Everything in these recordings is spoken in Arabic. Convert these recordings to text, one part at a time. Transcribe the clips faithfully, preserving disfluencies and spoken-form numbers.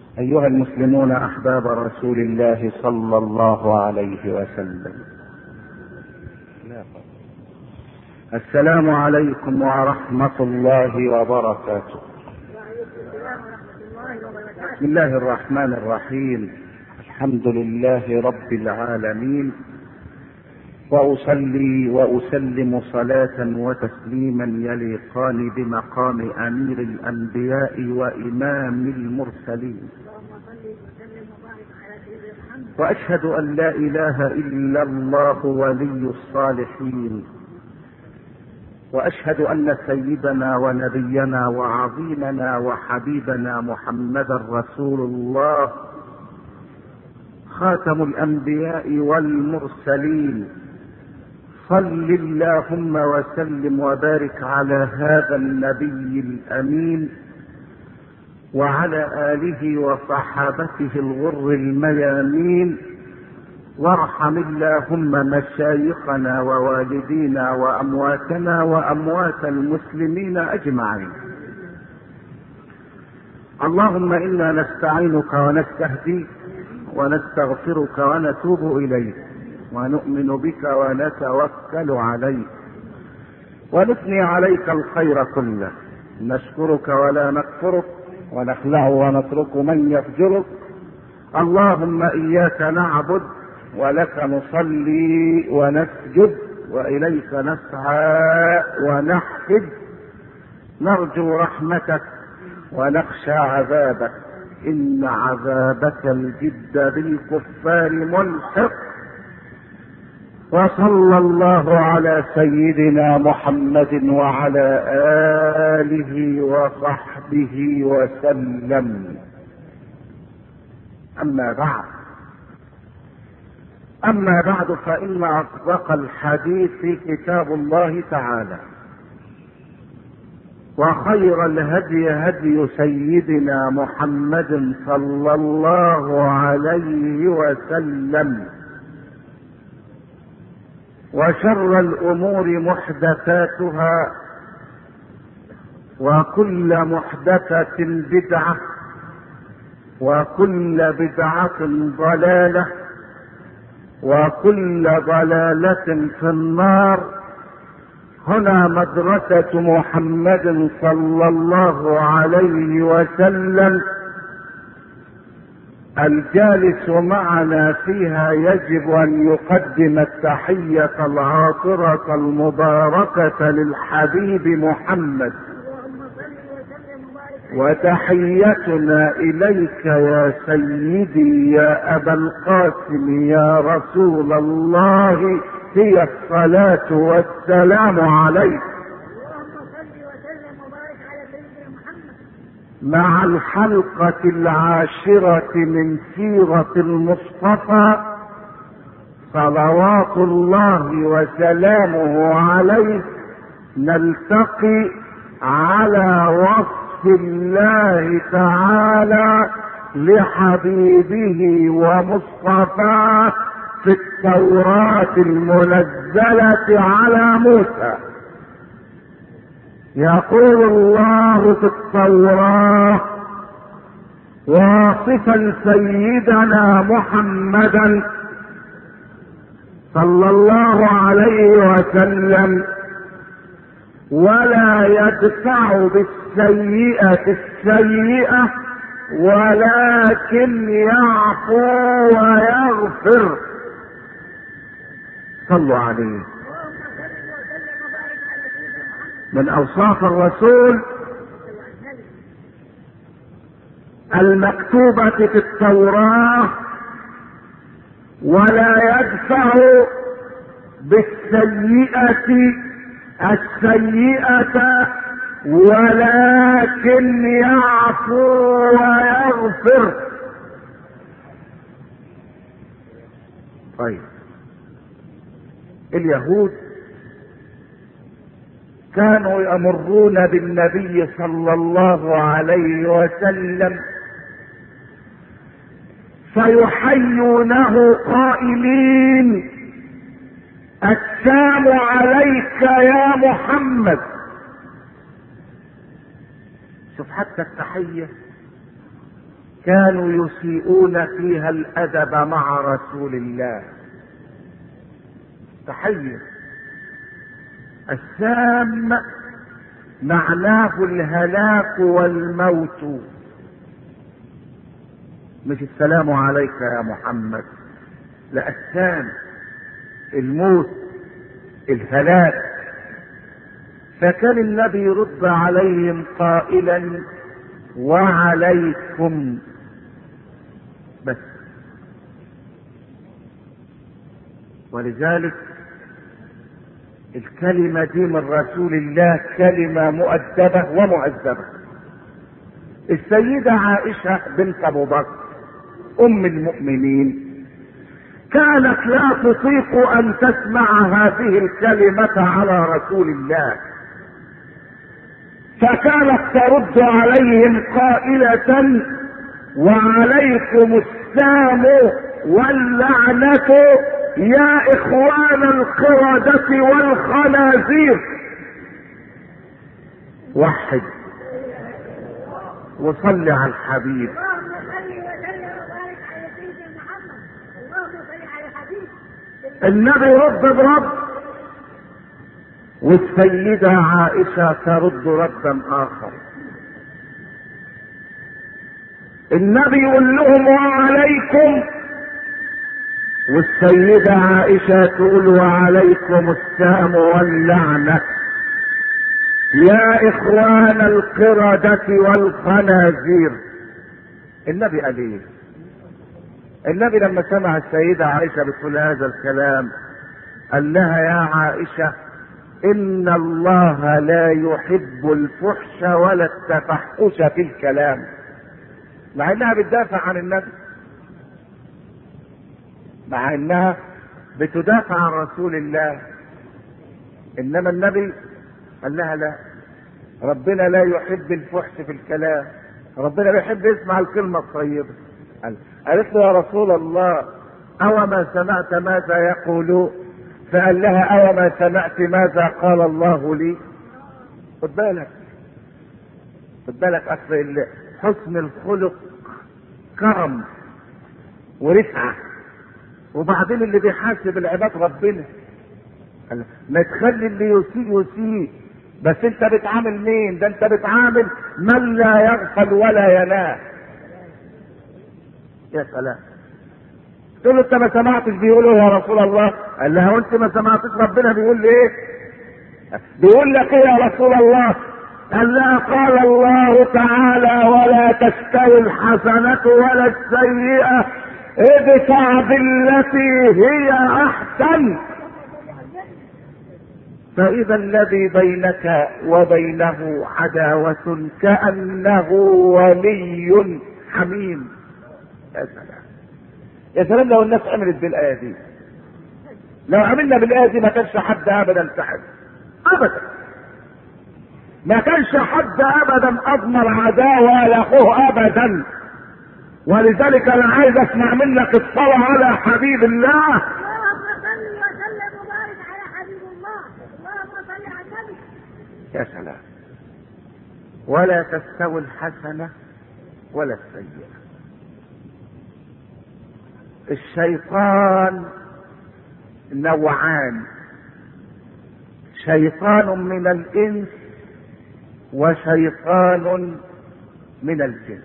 أيها المسلمون أحباب رسول الله صلى الله عليه وسلم، السلام عليكم ورحمة الله وبركاته. بسم الله الرحمن الرحيم، الحمد لله رب العالمين، وأصلي وأسلم صلاة وتسليما يليقان بمقام أمير الأنبياء وإمام المرسلين، وأشهد أن لا إله إلا الله ولي الصالحين، وأشهد أن سيدنا ونبينا وعظيمنا وحبيبنا محمدا رسول الله خاتم الأنبياء والمرسلين. صل اللهم وسلم وبارك على هذا النبي الأمين وعلى آله وصحابته الغر الميامين، وارحم اللهم مشايخنا ووالدينا وأمواتنا وأموات المسلمين أجمعين. اللهم إنا نستعينك ونستهديك ونستغفرك ونتوب إليك، ونؤمن بك ونتوكل عليك، ونثني عليك الخير كله، نشكرك ولا نكفرك، ونخلع ونترك من يفجرك. اللهم إياك نعبد ولك نصلي ونسجد وإليك نسعى ونحفد، نرجو رحمتك ونخشى عذابك، إن عذابك الجد بالكفار ملحق. وصلى الله على سيدنا محمد وعلى آله وصحبه وسلم. أما بعد أما بعد فإن أصدق الحديث كتاب الله تعالى، وخير الهدي هدي سيدنا محمد صلى الله عليه وسلم، وشر الأمور محدثاتها، وكل محدثة بدعة، وكل بدعة ضلالة، وكل ضلالة في النار. هنا مدرسة محمد صلى الله عليه وسلم، الجالس معنا فيها يجب أن يقدم التحية العاطرة المباركة للحبيب محمد، وتحيتنا إليك يا سيدي يا أبا القاسم يا رسول الله هي الصلاة والسلام عليك، مع الحلقة العاشرة من سيرة المصطفى صلوات الله وسلامه عليه. نلتقي على وصف الله تعالى لحبيبه ومصطفاه في التوراة المنزلة على موسى. يقول الله في التوراة واصفا سيدنا محمدا صلى الله عليه وسلم: ولا يدفع بالسيئة السيئة ولكن يعفو ويغفر. صلوا عليه. من اوصاف الرسول المكتوبة في التوراة: ولا يدفع بالسيئة السيئة ولكن يعفو ويغفر. طيب، اليهود كانوا يمرون بالنبي صلى الله عليه وسلم فيحيونه قائلين: السلام عليك يا محمد. شوف حتى التحية كانوا يسيئون فيها الادب مع رسول الله. تحية السام معناه الهلاك والموت، مش السلام عليك يا محمد، لا، السام الموت الهلاك. فكان النبي يرد عليهم قائلا وعليكم بس. ولذلك الكلمة دي من رسول الله كلمة مؤدبة ومعذبة. السيدة عائشة بنت ابو بكر ام المؤمنين كانت لا تطيق ان تسمع هذه الكلمة على رسول الله، فكانت ترد عليهم قائلة وعليكم السام واللعنة يا اخوان القردة والخنازير. وحد وصل على الحبيب. النبي يرد برد، والسيدة عائشة ترد ردا اخر. النبي يقول لهم وعليكم، والسيدة عائشة تقول وعليكم السام واللعنة يا اخوان القردة والخنازير. النبي قال ايه؟ النبي لما سمع السيدة عائشة بتقول هذا الكلام قال لها يا عائشة ان الله لا يحب الفحش ولا التفحش في الكلام، مع انها بتدافع عن النبي، مع انها بتدافع عن رسول الله، انما النبي قال لها لا، ربنا لا يحب الفحش في الكلام، ربنا بيحب يسمع الكلمة الطيبة. قالت له يا رسول الله او ما سمعت ماذا يقولون؟ فقال لها او ما سمعت ماذا قال الله لي؟ خد بالك خد بالك اصل حسن الخلق كرم ورفعة، وبعدين اللي بيحاسب العباد ربنا. ما تخلي اللي يسيء يسيء، بس انت بتعامل مين؟ ده انت بتعامل من لا يغفل ولا ينام. يا سلام. تقول له انت ما سمعتش بيقولوا يا رسول الله؟ قال لها وانت ما سمعتش ربنا بيقول ايه؟ بيقول لك ايه يا رسول الله؟ قال لها قال الله تعالى ولا تستوي الحسنة ولا السيئة ادفع بالتي هي احسن فاذا الذي بينك وبينه عداوة كأنه ولي حميم. يا سلام يا سلام. لو الناس عملت بالآية دي، لو عملنا بالآية دي ما كانش حد ابدا سحب ابدا، ما كانش حد ابدا اضمر عداوة لاخوه ابدا. ولذلك انا عايز اسمع منك الصلاة على حبيب الله. اللهم صل وسلم وبارك على حبيب الله. اللهم صل على النبي. يا سلام. ولا تستوي الحسنة ولا السيئة. الشيطان نوعان، شيطان من الانس وشيطان من الجن.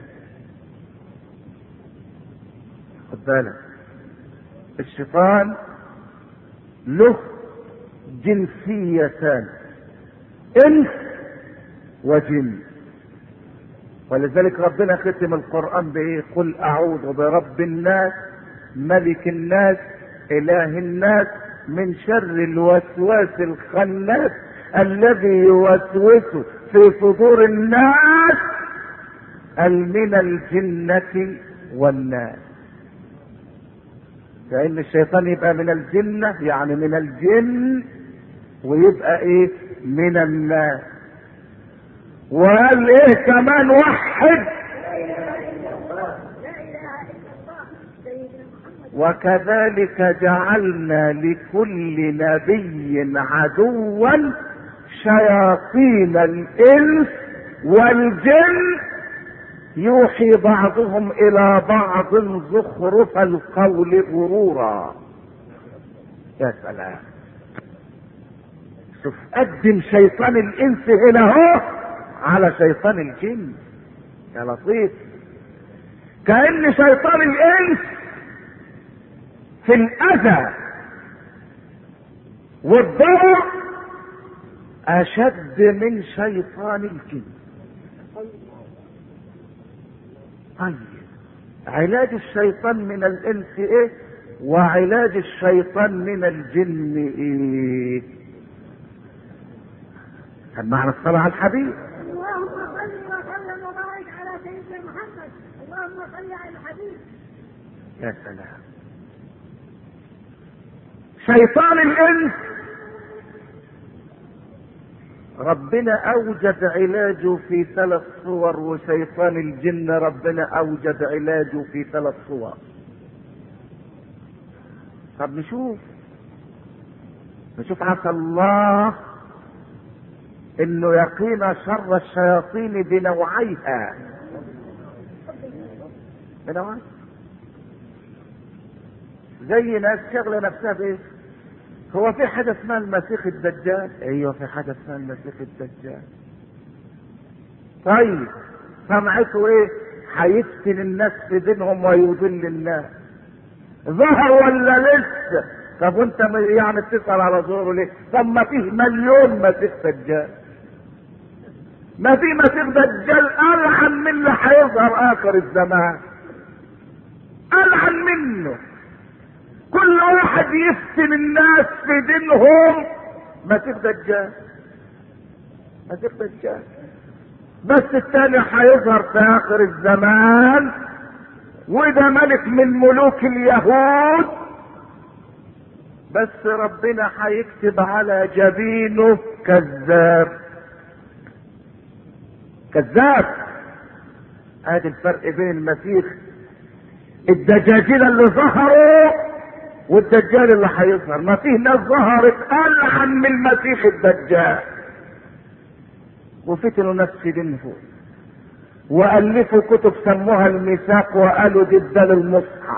خد بالك، الشيطان له جنسيتان، انس وجن. ولذلك ربنا ختم القرآن بايه؟ قل اعوذ برب الناس ملك الناس اله الناس من شر الوسواس الخناس الذي يوسوس في صدور الناس من الجنة والناس. فإن الشيطان يبقى من الجنة يعني من الجن، ويبقى ايه؟ من الناس. وقال ايه كمان؟ وحد. وكذلك جعلنا لكل نبي عدوا شياطين الانس والجن يوحي بعضهم الى بعض زخرف القول غرورا. يا سلام، شوف قدم شيطان الانس هنا هو على شيطان الجن. يا لطيف، كأن شيطان الانس في الاذى والضرر اشد من شيطان الجن. طيب علاج الشيطان من الانس ايه وعلاج الشيطان من الجن ايه؟ كان معنى الصلاة على الحبيب. اللهم صل وسلم وبارك على سيدنا محمد. اللهم صل على الحبيب. يا سلام، شيطان الانس ربنا اوجد علاجه في ثلاث صور، وشيطان الجن ربنا اوجد علاجه في ثلاث صور. طب نشوف نشوف عسى الله انه يقينا شر الشياطين بنوعيها. بنوعيها زي ناس شغله نفسها بايه؟ هو في حاجه اسمها المسيح الدجال؟ ايوه في حاجه اسمها المسيح الدجال. طيب سمعته ايه؟ هيفتن الناس في دينهم ويضل الناس. ظهر ولا لسه؟ طب وانت يعني بتسال على ظهوره ليه؟ طب ما فيه مليون مسيح دجال. ما في مسيح دجال العن من اللي هيظهر اخر الزمان، العن منه. كل واحد يفتن الناس في دينهم مسيح دجال، مسيح دجال. بس الثاني هيظهر في اخر الزمان، وده ملك من ملوك اليهود، بس ربنا هيكتب على جبينه كذاب. كذاب. ادي الفرق بين المسيح الدجاجيل اللي ظهروا والدجال اللي هيظهر. ما فيه ناس ظهرت العن من المسيح الدجال وفتنوا ناس في دينهم والفوا كتب سموها الميثاق وقالوا دي الدال المصحف.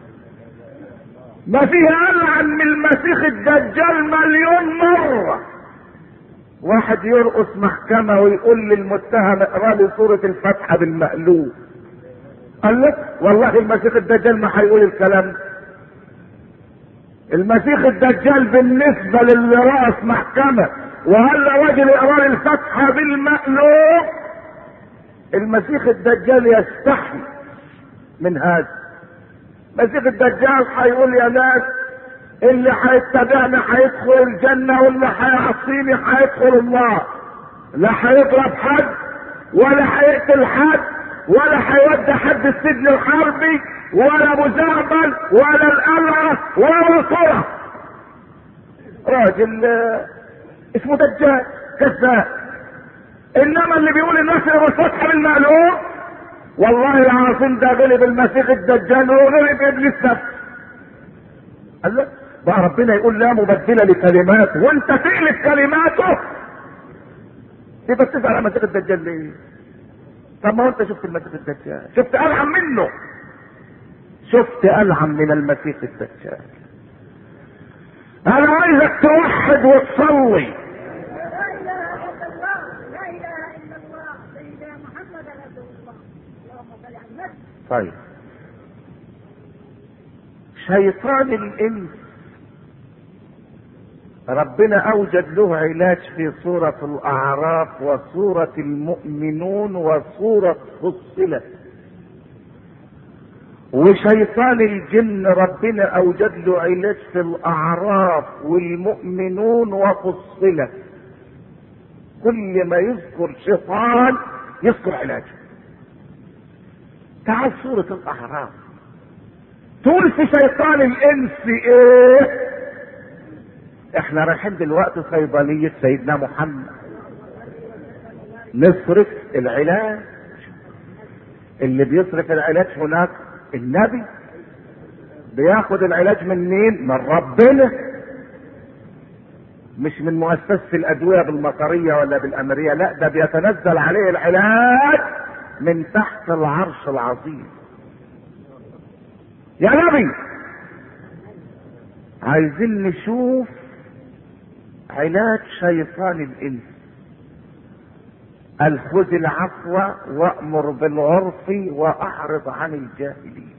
ما فيه العن من المسيح الدجال مليون مره. واحد يرقص محكمة ويقول للمتهم اقرا لي سورة الفاتحة بالمقلوب. قال لك والله المسيح الدجال ما هيقول الكلام ده. المسيح الدجال بالنسبة للي رأس محكمة وقال لراجل اقرا لي الفاتحة بالمقلوب، المسيح الدجال يستحي من هذا. المسيح الدجال هيقول يا ناس اللي هيتبعني هيدخل الجنة واللي هيعصيني هيدخل النار. لا هيضرب حد ولا هيقتل حد ولا هيودي حد السجن الحربي ولا مزعبل ولا القلعة ولا صورة. راجل اسمه دجال كذاب. انما اللي بيقول الناس اللي الفتحة بالمقلوب والله العظيم ده غلب المسيح الدجال وغلب ابليس نفسه. قال لك بقى ربنا يقول لا مبدله لكلماته وانت تقلب كلماته، يبقى بتسال على المسيح الدجال ليه؟ طب ما هو انت شفت المسيح الدجال، شفت العن منه، شفت العن من المسيح الدجال. انا عايزك توحد وتصلي. لا اله الا الله، لا اله الا الله، سيدنا محمد رسول الله. اللهم صل على النبي. طيب شيطان الانس ربنا اوجد له علاج في سورة الاعراف وسورة المؤمنون وسورة فصلت. وشيطان الجن ربنا اوجد له علاج في الاعراف والمؤمنون وفصلت. كل ما يذكر شيطان يذكر علاجه. تعال سورة الاعراف تقول في شيطان الانس ايه؟ احنا رايحين دلوقتي صيدلية سيدنا محمد نصرف العلاج. اللي بيصرف العلاج هناك النبي. بياخد العلاج من مين؟ من ربنا، مش من مؤسسة الادوية بالمطرية ولا بالامرية. لا، ده بيتنزل عليه العلاج من تحت العرش العظيم. يا نبي عايزين نشوف علاج شيطان الانس. قال خذ العفو وامر بالعرف واعرض عن الجاهلين.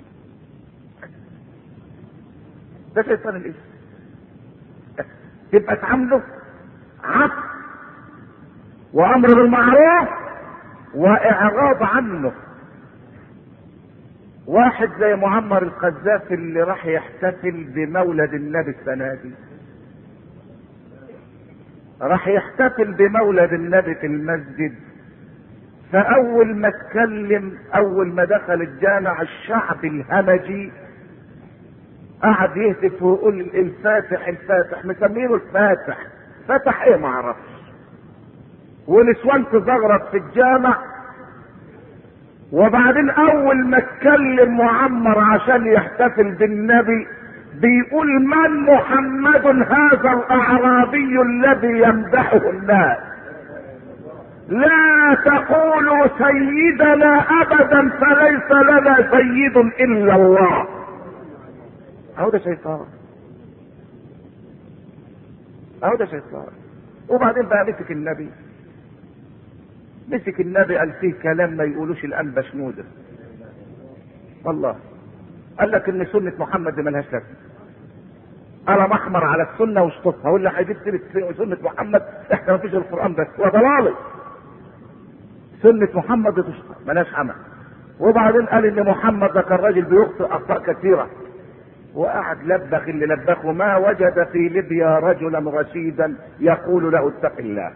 ده شيطان الانس. تبقى تعامله عفو وامر بالمعروف واعراض عنه. واحد زي معمر القذافي اللي راح يحتفل بمولد النبي السنه دي، راح يحتفل بمولد النبي في المسجد، فاول ما اتكلم اول ما دخل الجامع الشعب الهمجي قعد يهتف ويقول الفاتح الفاتح، مسمينه الفاتح. فتح ايه ما اعرفش. ونسوان تزغرط في الجامع. وبعدين اول ما اتكلم معمر عشان يحتفل بالنبي بيقول من محمد هذا الاعرابي الذي يمدحه الناس؟ لا تقولوا سيدنا ابدا فليس لنا سيد الا الله. اهو ده شيطان، اهو ده شيطان. وبعدين بقى مسك النبي، مسك النبي قال فيه كلام ما يقولوش الانبا شنودة. والله قال لك ان سنة محمد دي ملهاش لازمة. قلم احمر على السنة واشطفها، واللي هيجيب سيرة سنة محمد احنا ما فيش القرآن بس وضلالي. سنة محمد تشطف ملهاش عمل. وبعدين قال ان محمد ده كان راجل بيخطئ اخطاء كثيرة، وقعد لبخ اللي لبخه. ما وجد في ليبيا رجلا رشيدا يقول له اتق الله.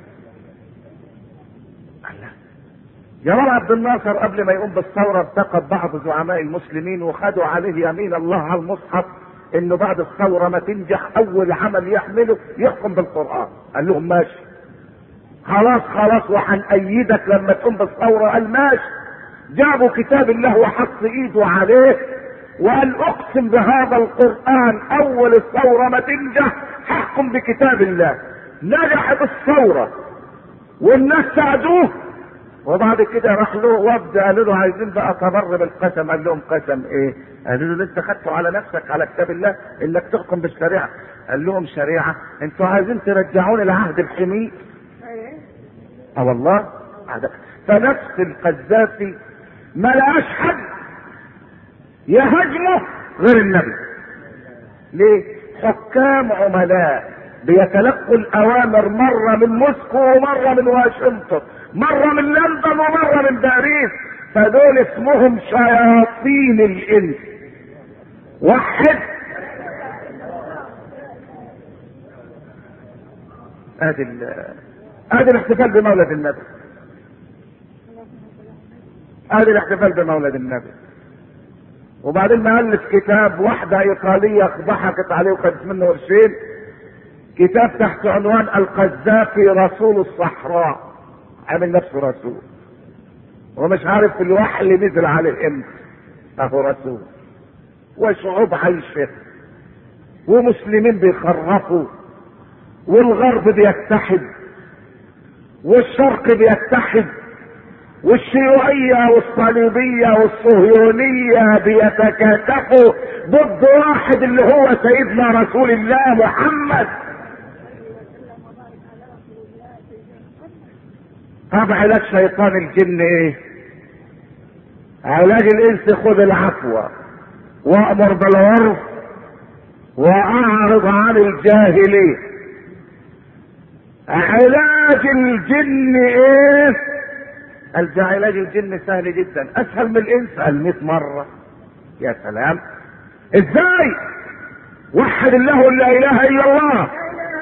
الله. جمال عبد الناصر قبل ما يقوم بالثورة ارتقب بعض زعماء المسلمين وخدوا عليه يمين الله على المصحف انه بعد الثورة ما تنجح اول عمل يعمله يحكم بالقرآن. قال لهم ماشي خلاص خلاص وهنأيدك لما تقوم بالثورة. قال ماشي. جابوا كتاب الله وحط ايده عليه وقال اقسم بهذا القرآن اول الثورة ما تنجح هحكم بكتاب الله. نجحت الثورة والناس ساعدوه. وبعد كده راح له وفد قالوا له عايزين بقى تبر بالقسم. قال لهم قسم ايه؟ قالوا له لسه خدته على نفسك على كتاب الله انك تحكم بالشريعه. قال لهم شريعه؟ انتوا عايزين ترجعوني لعهد الحمير؟ اه والله. فنفس القذافي ما لقاش حد يهاجمه غير النبي. ليه؟ حكام عملاء بيتلقوا الاوامر مره من موسكو ومره من واشنطن، مره من لندن ومره من باريس. فدول اسمهم شياطين الانس. واحد ادي ادي الاحتفال بمولد النبي، ادي الاحتفال بمولد النبي. وبعدين مؤلف كتاب، واحده ايطاليه ضحكت عليه وخدت منه قرشين، كتاب تحت عنوان القذافي رسول الصحراء. عامل نفسه رسول ومش عارف الوحي اللي نزل عليه امتى. اهو رسول وشعوب عايشه ومسلمين بيخرفوا والغرب بيتحد والشرق بيتحد والشيوعيه والصليبيه والصهيونيه بيتكاتفوا ضد واحد اللي هو سيدنا رسول الله محمد. طب علاج شيطان الجن ايه؟ علاج الانس خذ العفو وامر بالعرف واعرض عن الجاهلين. علاج الجن ايه؟ قال علاج الجن سهل جدا، اسهل من الانس. قال مئة مرة. يا سلام. ازاي؟ وحد الله لا اله الا الله.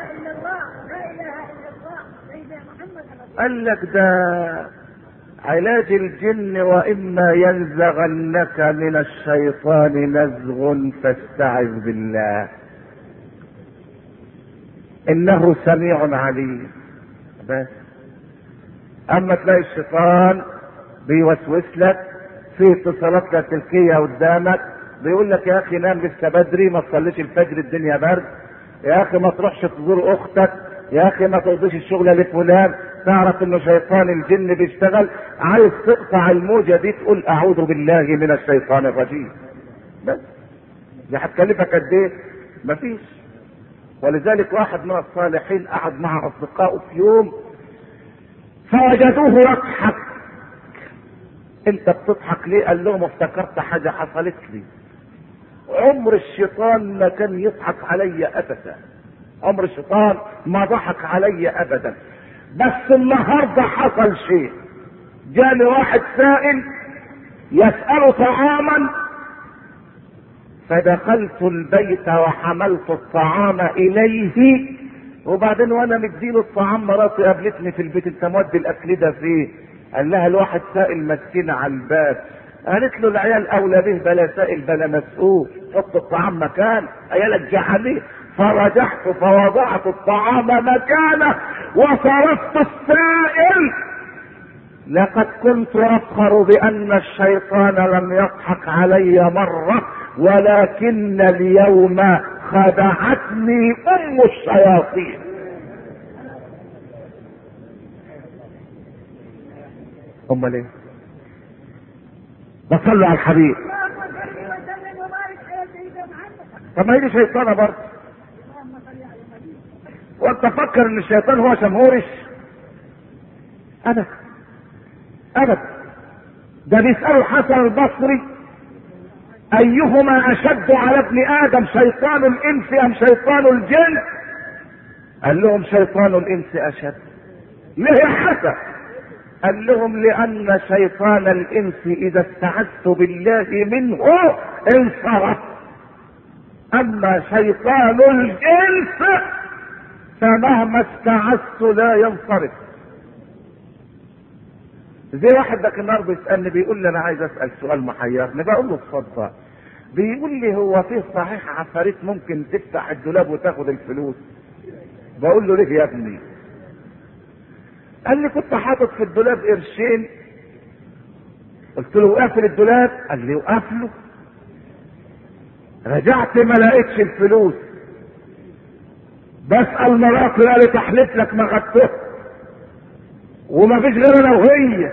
قال لك ده علاج الجن واما ينزغنك من الشيطان نزغ فاستعذ بالله انه سميع عليم. بس اما تلاقي الشيطان بيوسوس لك في اتصالات لاسلكيه قدامك بيقول لك يا اخي نام لسه بدري، ما تصليش الفجر الدنيا برد، يا اخي ما تروحش تزور اختك، يا اخي ما تقضيش الشغله لفلان، تعرف انه شيطان الجن بيشتغل، عايز تقطع الموجة دي تقول اعوذ بالله من الشيطان الرجيم، بس دي هتكلفك قد ايه؟ مفيش. ولذلك واحد من الصالحين قعد مع اصدقائه في يوم فوجدوه يضحك. انت بتضحك ليه؟ قال لهم افتكرت حاجة حصلت لي. عمر الشيطان ما كان يضحك علي ابدا، عمر الشيطان ما ضحك علي ابدا، بس النهارده حصل شيء. جاني واحد سائل يسأل طعاما، فدخلت البيت وحملت الطعام اليه، وبعدين وانا مديله الطعام مراتي قابلتني في البيت، انت مودي الاكل ده فيه؟ قال لها الواحد سائل مسكين على الباب. قالت له العيال اولى به، بلا سائل بلا مسؤول، حط الطعام مكان عيالك جعليه. فرجعت فوضعت الطعام مكانه وصرفت السائل. لقد كنت افخر بان الشيطان لم يضحك علي مره، ولكن اليوم خدعتني ام الشياطين. امال ايه؟ بصلوا على الحبيب. اللهم صل وسلم وبارك على سيدنا محمد. طب ما هي دي شيطانه برضه. اللهم صل على النبي. وانت فكر ان الشيطان هو شمهورش؟ ابدا ابدا. ده بيسألوا الحسن البصري ايهما اشد على ابن ادم، شيطان الانس ام شيطان الجن؟ قال لهم شيطان الانس اشد. ليه يا حسن؟ قال لهم لان شيطان الانس اذا استعذت بالله منه انصرف، اما شيطان الجنس فمهما استعذت لا ينصرف. زي واحد ده النهار بيسالني بيقول لي انا عايز اسال سؤال محيرني، بقول له اتفضل. بيقول لي هو فيه صحيح عفاريت ممكن تفتح الدولاب وتاخد الفلوس؟ بقول له ليه يا ابني؟ قال لي كنت حاطط في الدولاب قرشين، قلت له وقفل الدولاب؟ قال لي وقفله. رجعت ما لقيتش الفلوس، بسأل مراتي قالت احلف لك ما خدته، وما فيش غير انا وهي.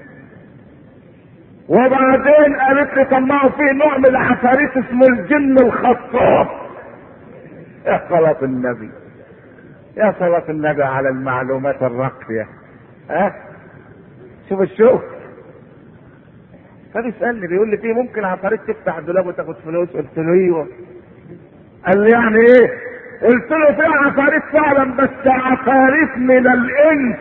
وبعدين قالت لي طمعوا فيه نوع من العفاريت اسمه الجن الخطاب. يا صلاة النبي، يا صلاة النبي على المعلومات الراقية. ها أه؟ شوف الشوف. فبيسألني بيقول لي فيه ممكن عفاريت تفتح الدولاب وتاخد فلوس؟ قلت له ايوه. قال لي يعني ايه؟ قلت له في عفاريت فعلا، بس عفاريت من الانس.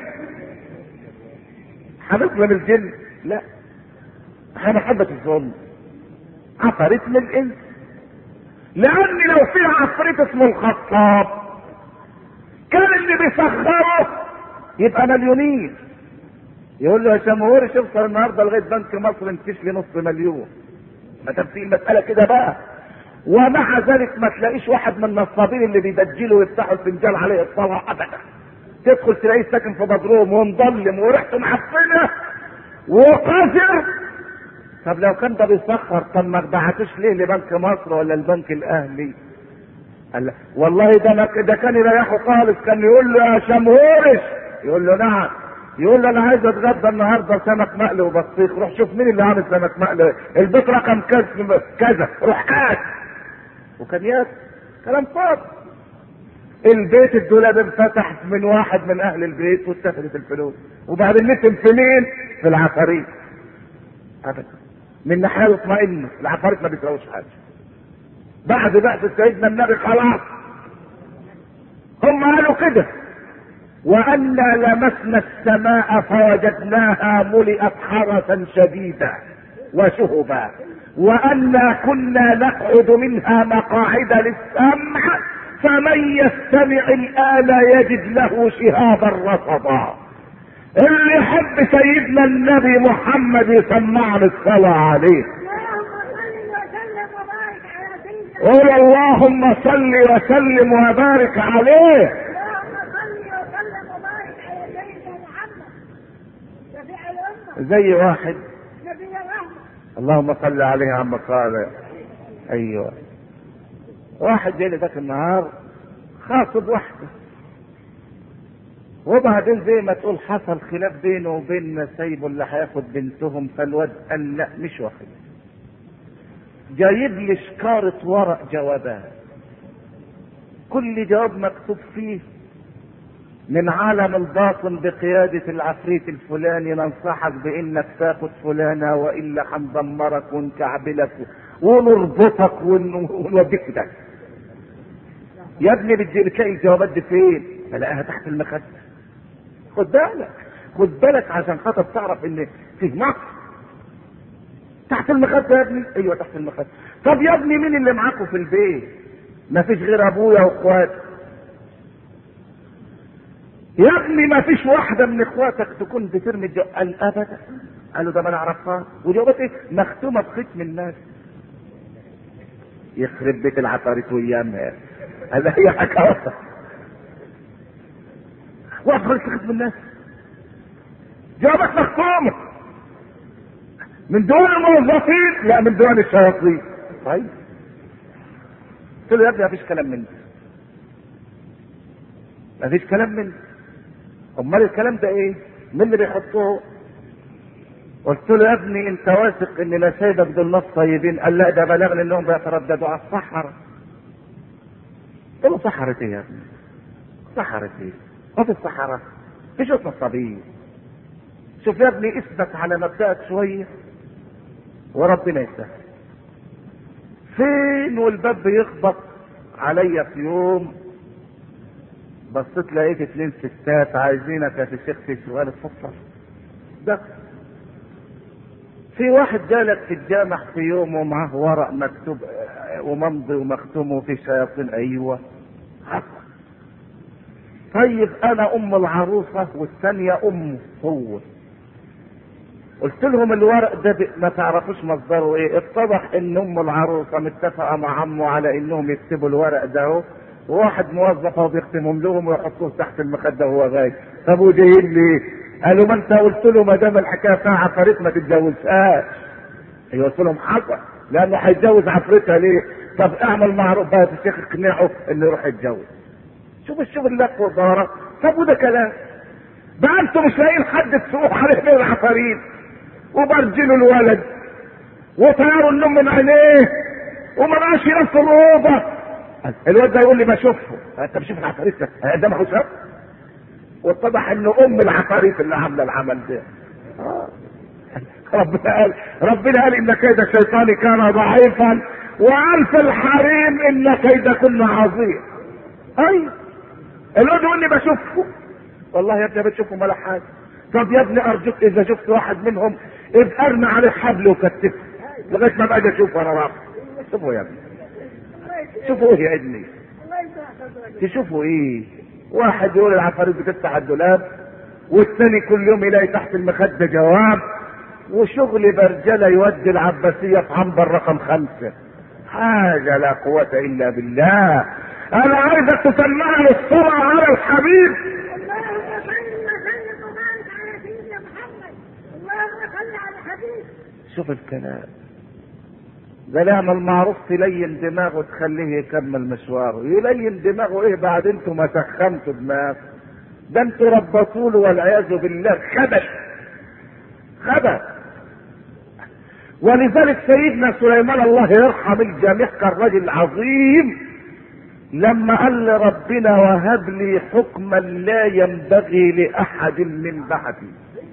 حبيت من الجن؟ لا، انا حبة الظن. عفاريت من الانس، لان لو في عفريت اسمه الخطاب كان اللي بيسخره يبقى مليونين. يقول له يا شمهوري شوف النهارده لغايه بنك مصر انتش لي نص مليون. ما تبقى المساله كده بقى. ومع ذلك ما تلاقيش واحد من النصابين اللي بيدجلوا ويفتحوا الفنجان عليه الصلاه ابدا. تدخل تلاقيه ساكن في بدروم ومضلم وريحته معفنه وقذر. طب لو كان ده بيسخر، طب ما بعتوش ليه لبنك مصر ولا البنك الاهلي؟ قال لا والله ده ده كان يريحه خالص، كان يقول له يا شمهورش، يقول له نعم، يقول له انا عايز اتغدى النهارده سمك مقلي وبطيخ، روح شوف مين اللي عامل سمك مقلي، البيت رقم كذا، روح هات. وكان ياكل كلام فاضي. البيت الدولاب انفتح من واحد من اهل البيت واتخذت الفلوس، وبعدين نتم في مين؟ في العفاريت. ابدا. من ناحيه يطمئن العفاريت ما بيساويش حاجه. بعد بعث سيدنا النبي خلاص هم قالوا كده، وأنا لمسنا السماء فوجدناها ملئت حرسا شديدا وشهبا، وأنا كنا نقعد منها مقاعد للسمع، فمن يستمع الآن يجد له شهابا رصدا. اللي يحب سيدنا النبي محمد يسمعنا الصلاة عليه. قول اللهم صل وسلم وبارك عليه. اللهم صل وسلم وبارك على سيدنا محمد شفيع الامه. زي واحد نبي الرحمه. اللهم صل عليه يا عم قال. ايوه. واحد جاي ذاك النهار خاطب واحده، وبعدين زي ما تقول حصل خلاف بينه وبين سايبه اللي هياخد بنتهم، فالواد قال لا مش واخد. جايب لي شكارة ورق جوابات، كل جواب مكتوب فيه من عالم الباطن بقيادة العفريت الفلاني ننصحك بانك تاخد فلانة والا هندمرك ونكعبلك ونربطك ونوديك ده. يا ابني بتلاقي الجوابات دي فين؟ بلاقيها تحت المخدة. خد بالك خد بالك عشان خاطر تعرف ان في مصر تحت المخدة. يا ابني ايوه تحت المخدة. طب يا ابني مين اللي معاكوا في البيت؟ ما فيش غير ابويا واخواتي. يا ابني ما فيش واحدة من اخواتك تكون بترمي الجو... قال ابدا. قالوا ده ما نعرفها. وجوابات ايه؟ مختومة بختم الناس. يخرب بيت العفاريت وايامها. هذا هي حكاوتها. واخر ختم الناس. جوابات مختومة من دون الموظفين، لا من دون الشياطين. طيب قلت له يا ابني ما فيش كلام من ده. ما فيش كلام من ده. امال الكلام ده ايه؟ مين اللي بيحطوه؟ قلت له يا ابني انت واثق ان نسايبك دول ناس طيبين؟ قال لا ده بلغني انهم بيترددوا على الصحراء. قلت له صحراء ايه يا ابني؟ صحراء ايه؟ ما في الصحراء في شوط نصابين. شوف يا ابني اثبت على مبدأك شويه وربنا يسهل. فين والباب بيخبط عليا في يوم، بصيت لقيت اتنين ستات عايزينك يا شيخ في سؤال. اتفضل. ده في واحد جالك في الجامع في يوم ومعه ورق مكتوب وممضي ومختوم وفي شياطين. ايوه حصل. طيب انا ام العروسه والثانيه امه هو. قلت لهم الورق ده ما تعرفوش مصدره ايه؟ اتضح ان ام العروسه متفقه مع عمه على انهم يكتبوا الورق ده اهو، وواحد موظف هو بيختمهم لهم ويحطوه تحت المخده وهو غايب. طب وجايين ليه؟ قالوا ما انت قلت له ما دام الحكايه فيها عفاريت ما تتجوزهاش. ايوه قلت لهم حصل، لانه هيتجوز عفريتها ليه؟ طب اعمل معروف بقى يا شيخ اقنعه انه يروح يتجوز. شوف الشغل اللف والدوران. طب وده كلام بقى؟ انتوا مش لاقيين حد تسوق عليه غير العفاريت وبرجلوا الولد وطيروا النوم من عينيه وما بقاش ينام الروضه. الواد ده يقول لي بشوفه. انت بتشوف العفاريت ده ما هو شاف؟ واتضح انه ام العفاريت اللي عامله العمل ده. آه. ربنا قال ربنا قال ان كيد الشيطان كان ضعيفا والف الحريم ان كيدكن عظيم. اي الواد يقول لي بشوفه. والله يا ابني بتشوفه ولا حاجه. طب يا ابني ارجوك اذا شفت واحد منهم ابقى ارمي عليه حبل وكتفه لغايه ما ابقى اشوفه انا رافض. شوفوا يا ابني شوفوا ايه يا ابني؟ تشوفوا ايه؟ واحد يقول العفاريت بتفتح الدولاب والثاني كل يوم يلاقي تحت المخده جواب، وشغل برجله يودي العباسيه في عنبر رقم خمسه. حاجه لا قوه الا بالله. انا عايزك تسمعني الصلاه على الحبيب. اللهم صل وسلم وبارك على سيدنا محمد. اللهم صل على الحبيب. شوف الكلام ده. نعمل معروف تلين دماغه تخليه يكمل مشواره. يلين دماغه ايه بعد انتوا ما سخنتوا دماغه؟ ده انتوا ربطوا له والعياذ بالله خبث خبث. ولذلك سيدنا سليمان الله يرحم الجميع كان رجل عظيم لما قال لربنا وهب لي حكما لا ينبغي لاحد من بعدي.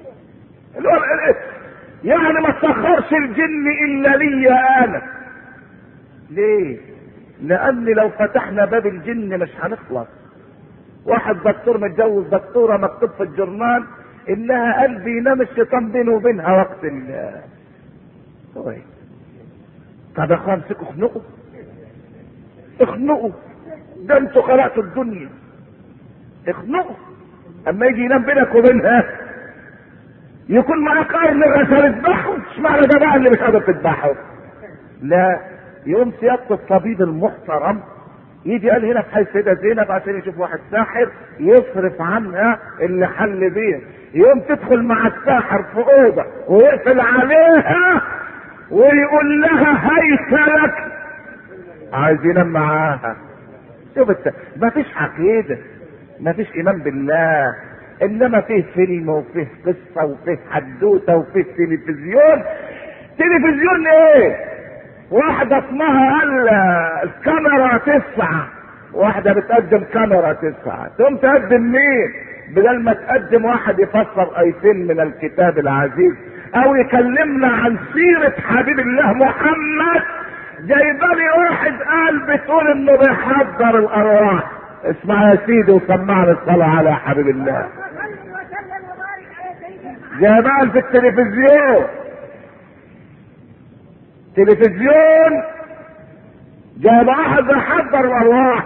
يعني ما تسخرش الجن الا لي انا. ليه؟ لان لو فتحنا باب الجن مش هنخلص. واحد دكتور متجوز دكتوره مكتوب في الجورنال انها قلبي ينام الشيطان بينه وبينها وقت ال طيب طب يا اخوان امسكوا اخنقوا اخنقوا. ده انتوا خلقتوا الدنيا. اخنقوا. اما يجي ينام بينك وبينها يكون معاك قرن غسل تذبحه. اشمعنى ده بقى اللي مش قادر تذبحه؟ لا، يقوم سيادة الطبيب المحترم يجي قال هنا في حي السيدة زينب عشان يشوف واحد ساحر يصرف عنها اللي حل بيه. يقوم تدخل مع الساحر في اوضه ويقفل عليها ويقول لها هيت لك عايز ينام معاها. شوف انت ما فيش عقيده، ما فيش ايمان بالله، انما فيه فيلم وفيه قصة وفيه حدوتة وفيه تلفزيون. تلفزيون ايه؟ واحدة اسمها الكاميرا تسعة، واحدة بتقدم كاميرا تسعة، تقوم تقدم مين؟ بدل ما تقدم واحد يفسر ايتين من الكتاب العزيز او يكلمنا عن سيرة حبيب الله محمد، جايبالي واحد قال بتقول انه بيحضر الارواح. اسمع يا سيدي وسمعنا الصلاة على حبيب الله. جايبال في التلفزيون، تلفزيون جايب واحد بيحضر الارواح.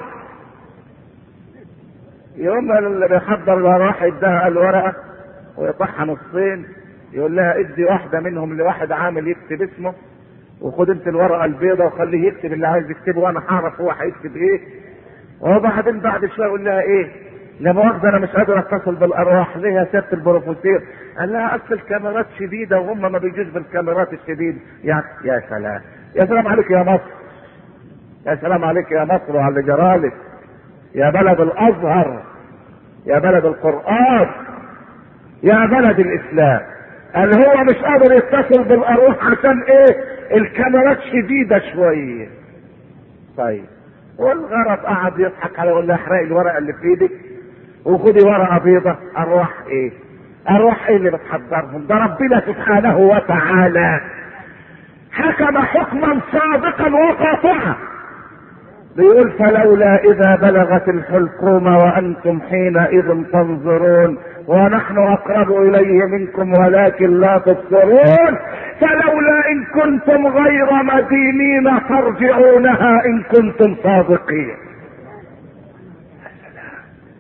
يوم اللي بيحضر الارواح يديها الورقة ويطحها نصين، يقول لها ادي واحدة منهم لواحد عامل يكتب اسمه، وخد انت الورقة البيضاء وخليه يكتب اللي عايز يكتبه وانا هعرف هو هيكتب ايه. وبعدين بعد شوية يقول لها ايه؟ لا مؤاخذة انا مش قادر اتصل بالارواح. ليه يا سيادة البروفيسور؟ قال لها اصل الكاميرات شديدة وهم ما بيجوش بالكاميرات الشديدة. يا يا سلام، يا سلام عليك يا مصر، يا سلام عليك يا مصر وعلى اللي جرالك، يا بلد الازهر، يا بلد القرآن، يا بلد الاسلام. قال هو مش قادر يتصل بالارواح عشان ايه؟ الكاميرات شديدة شوية. طيب والغرض قعد يضحك على، يقول له احرقي الورقة اللي في ايدك وخدي ورقة بيضة. ارواح ايه؟ ارواح ايه اللي بتحضرهم؟ ده ربنا سبحانه وتعالى حكم حكما صادقا وقاطعا، بيقول فلولا اذا بلغت الحلقوم وانتم حينئذ تنظرون ونحن اقرب اليه منكم ولكن لا تبصرون فلولا ان كنتم غير مدينين ترجعونها ان كنتم صادقين. يا سلام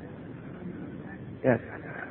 يا سلام،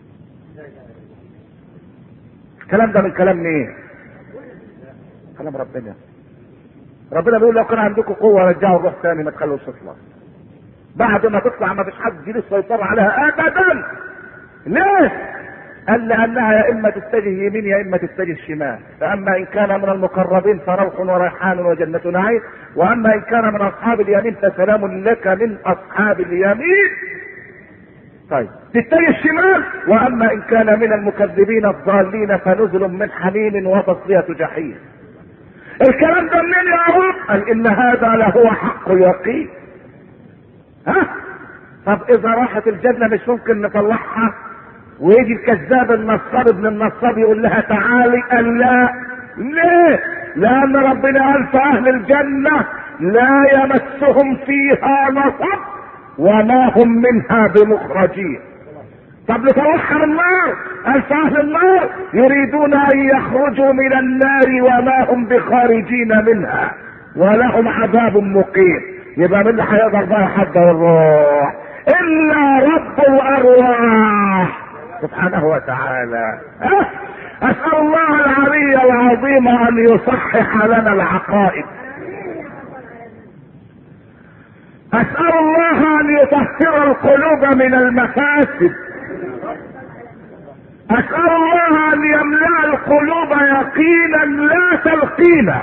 الكلام ده من كلام مين؟ كلام ربنا. ربنا بيقول لو كان عندكم قوه رجعوا الروح ثاني ما تخلوش تطلع. بعد ما تطلع ما فيش حد يجي السيطره عليها ابدا. ليه؟ قال لانها يا اما تتجه يمين يا اما تتجه شمال، فاما ان كان من المقربين فروح وريحان وجنة نعيم، واما ان كان من اصحاب اليمين فسلام لك من اصحاب اليمين. طيب تتجه الشمال، واما ان كان من المكذبين الضالين فنزل من حميم وتصلية جحيم. الكلام ده منين يا رب؟ قال ان هذا لهو حق اليقين. ها؟ طب اذا راحت الجنة مش ممكن نطلعها ويجي الكذاب النصاب ابن النصاب يقول لها تعالي؟ قال لا. ليه؟ لان ربنا قال في اهل الجنة لا يمسهم فيها نصب وما هم منها بمخرجين. طب لتوحر النار، قال في اهل النار يريدون ان يخرجوا من النار وما هم بخارجين منها ولهم عذاب مقيم. يبقى من اللي هيقدر بقى يحضر الروح الا رب الارواح سبحانه وتعالى. أه؟ اسال الله العلي العظيم ان يصحح لنا العقائد. اسال الله ان يطهر القلوب من المفاسد. اسال الله ان يملأ القلوب يقينا لا تلقينا،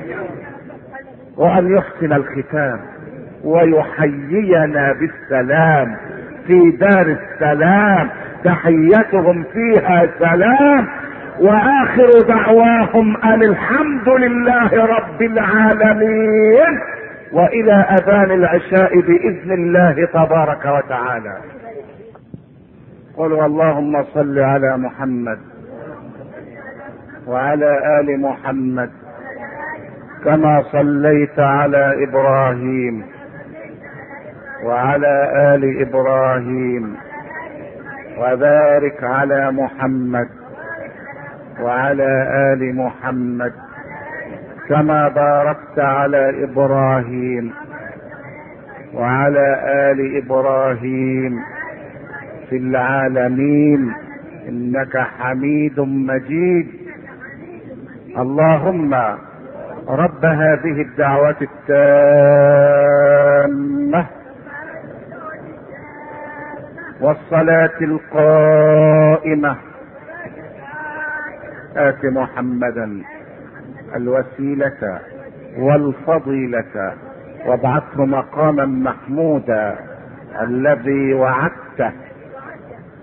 وان يحسن الختام ويحيينا بالسلام في دار السلام تحيتهم فيها سلام واخر دعواهم ان الحمد لله رب العالمين والى اذان العشاء باذن الله تبارك وتعالى. قولوا اللهم صل على محمد وعلى ال محمد كما صليت على ابراهيم وعلى ال ابراهيم وبارك على محمد وعلى ال محمد كما باركت على ابراهيم وعلى ال ابراهيم في العالمين انك حميد مجيد. اللهم رب هذه الدعوة التامة والصلاة القائمة آت محمدا الوسيلة والفضيلة وابعثه مقاما محمودا الذي وعدته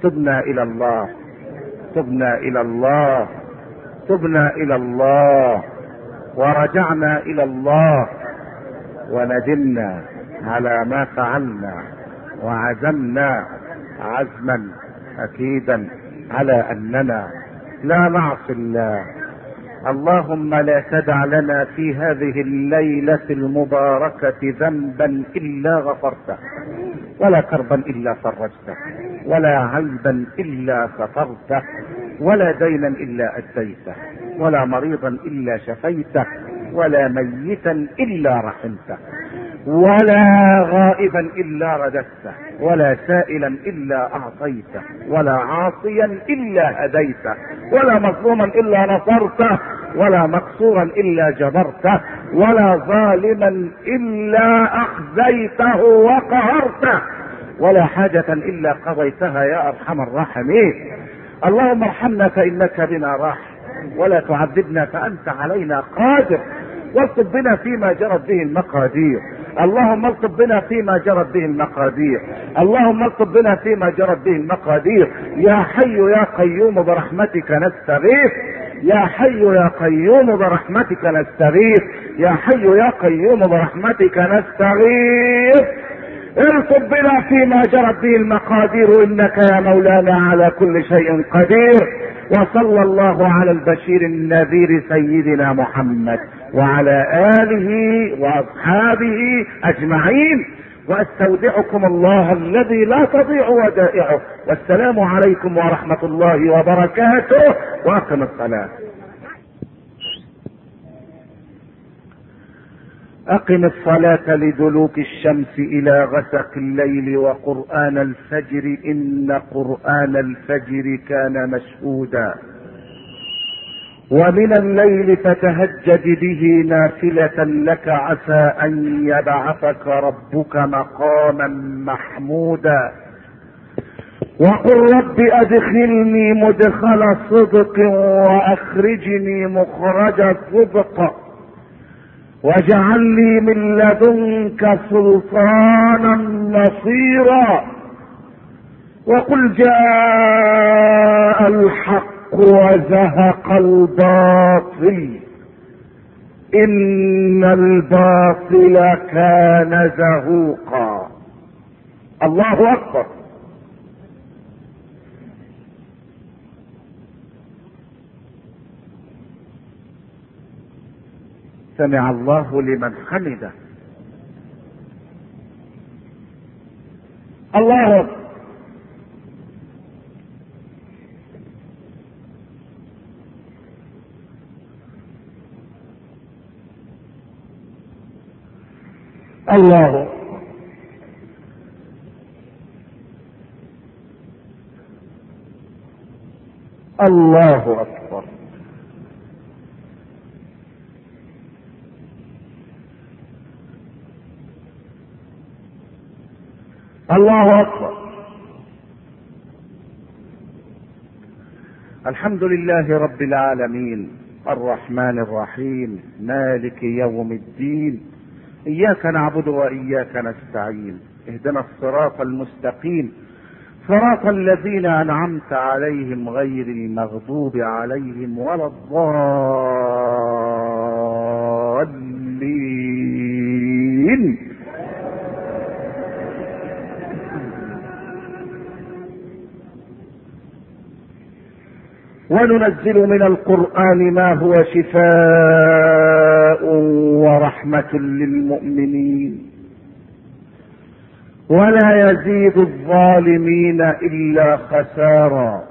تبنا الى الله تبنا الى الله تبنا الى الله ورجعنا الى الله وندمنا على ما فعلنا وعزمنا عزما اكيدا على اننا لا نعصي الله. اللهم لا تدع لنا في هذه الليلة المباركة ذنبا الا غفرته، ولا كربا الا فرجته، ولا عيبا الا سترته، ولا دينا الا اديته، ولا مريضا الا شفيته، ولا ميتا الا رحمته، ولا غائبا الا رددته، ولا سائلا الا اعطيته، ولا عاصيا الا هديته، ولا مظلوما الا نصرته، ولا مقصورا الا جبرته، ولا ظالما الا اخزيته وقهرته، ولا حاجة الا قضيتها يا ارحم الراحمين. اللهم ارحمنا فانك بنا راحم، ولا تعذبنا فانت علينا قادر، والطب بنا فيما جرت به المقادير. اللهم الطب بنا فيما جرت به المقادير، اللهم الطب بنا فيما جرت به المقادير. يا حي يا قيوم برحمتك نستغيث، يا حي يا قيوم برحمتك نستغيث، يا حي يا قيوم برحمتك نستغيث. الطب بنا فيما جرت به المقادير، انك يا مولانا على كل شيء قدير. وصلى الله على البشير النذير سيدنا محمد وعلى آله وأصحابه أجمعين، واستودعكم الله الذي لا تضيع ودائعه، والسلام عليكم ورحمة الله وبركاته، وأقم الصلاة. أقم الصلاة لدلوك الشمس إلى غسق الليل وقرآن الفجر، إن قرآن الفجر كان مشهودا. ومن الليل فتهجد به نافلة لك عسى أن يبعثك ربك مقاما محمودا. وقل رب أدخلني مدخل صدق وأخرجني مخرج صدق واجعل لي من لدنك سلطانا نصيرا. وقل جاء الحق وزهق الباطل إن الباطل كان زهوقا. الله أكبر. سمع الله لمن حمده. الله أكبر. الله الله أكبر. الله أكبر. الحمد لله رب العالمين الرحمن الرحيم مالك يوم الدين، إياك نعبد وإياك نستعين، اهدنا الصراط المستقيم صراط الذين أنعمت عليهم غير المغضوب عليهم ولا الضالين. وننزل من القرآن ما هو شفاء ورحمة للمؤمنين ولا يزيد الظالمين إلا خسارا.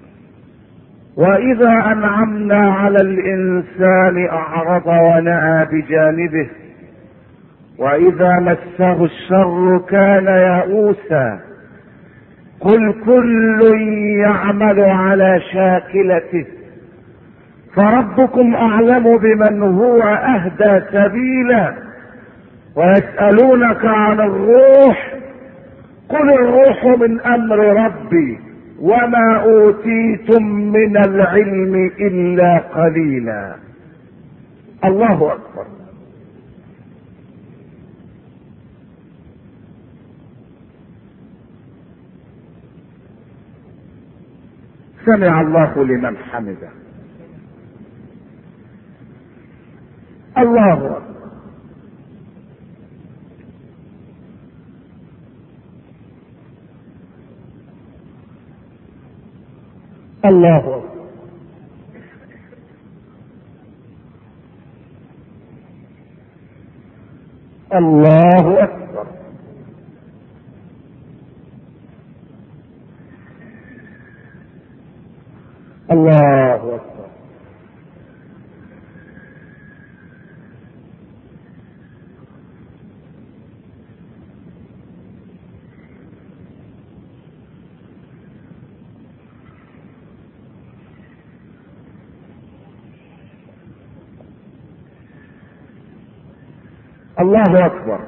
وإذا أنعمنا على الإنسان أعرض ونأى بجانبه، وإذا مسه الشر كان يئوسا. قل كل يعمل على شاكلته فربكم أعلم بمن هو أهدى سبيلا. ويسألونك عن الروح قل الروح من أمر ربي وما أوتيتم من العلم إلا قليلا. الله أكبر. سمع الله لمن حمده. الله أكبر. الله أكبر. الله أكبر. الله أكبر. الله أكبر.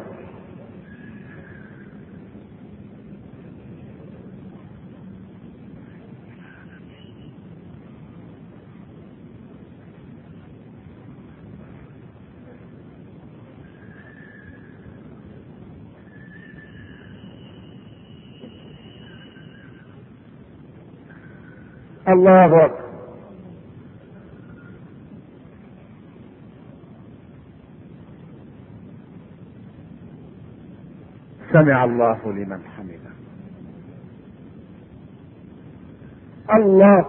الله أكبر. سمع الله لمن حمده. الله.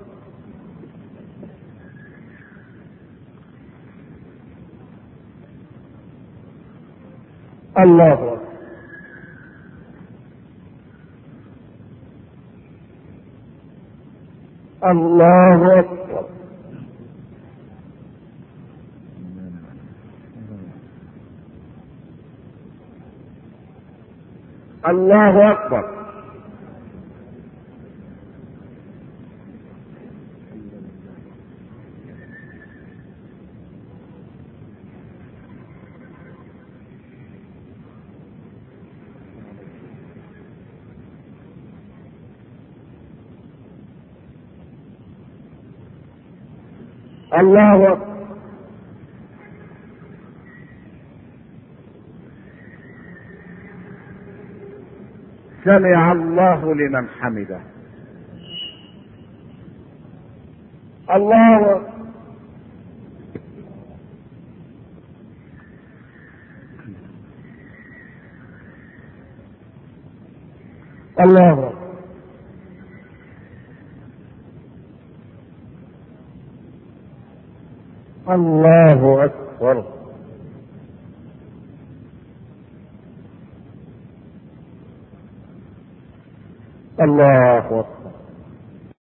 الله أكبر. الله أكبر. الله أكبر. الله أكبر. سمع الله لمن حمده. الله أكبر. الله أكبر. الله أكبر. الله أكبر.